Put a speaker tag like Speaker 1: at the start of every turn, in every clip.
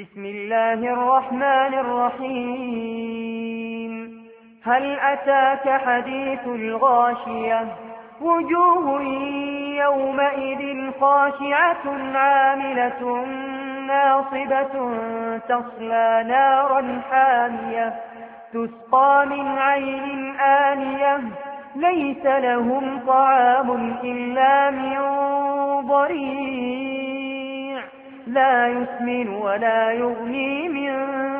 Speaker 1: بسم الله الرحمن الرحيم هل أتاك حديث الغاشية وجوه يومئذ خاشعة عاملة ناصبة تصلى نارا حامية تسقى من عين آنية ليس لهم طعام إلا من ضريع لا يسمن ولا يغني من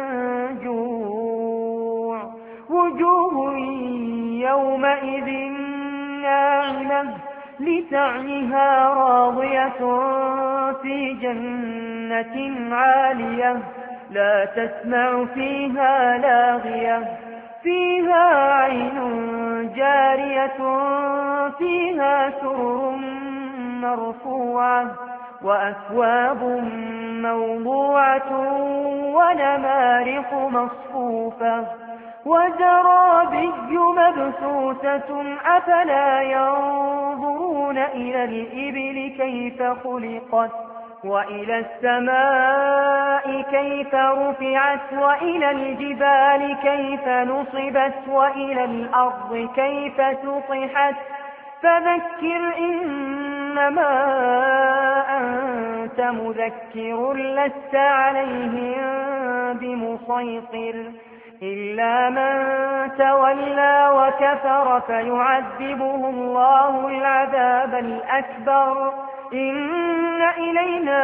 Speaker 1: جوع وجوه يومئذ ناعمة لسعيها راضية في جنة عالية لا تسمع فيها لاغية فيها عين جارية فيها سرر مرفوعة وأكواب موضوعة ونمارق مصفوفة وزرابي مبثوثة أفلا ينظرون إلى الإبل كيف خلقت وإلى السماء كيف رفعت وإلى الجبال كيف نصبت وإلى الأرض كيف سطحت فذكر إنما أنت مذكر لست عليهم بمسيطر إلا من تولى وكفر فيعذبه الله العذاب الأكبر إن إلينا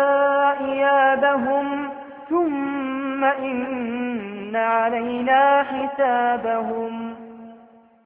Speaker 1: إيابهم ثم إن علينا حسابهم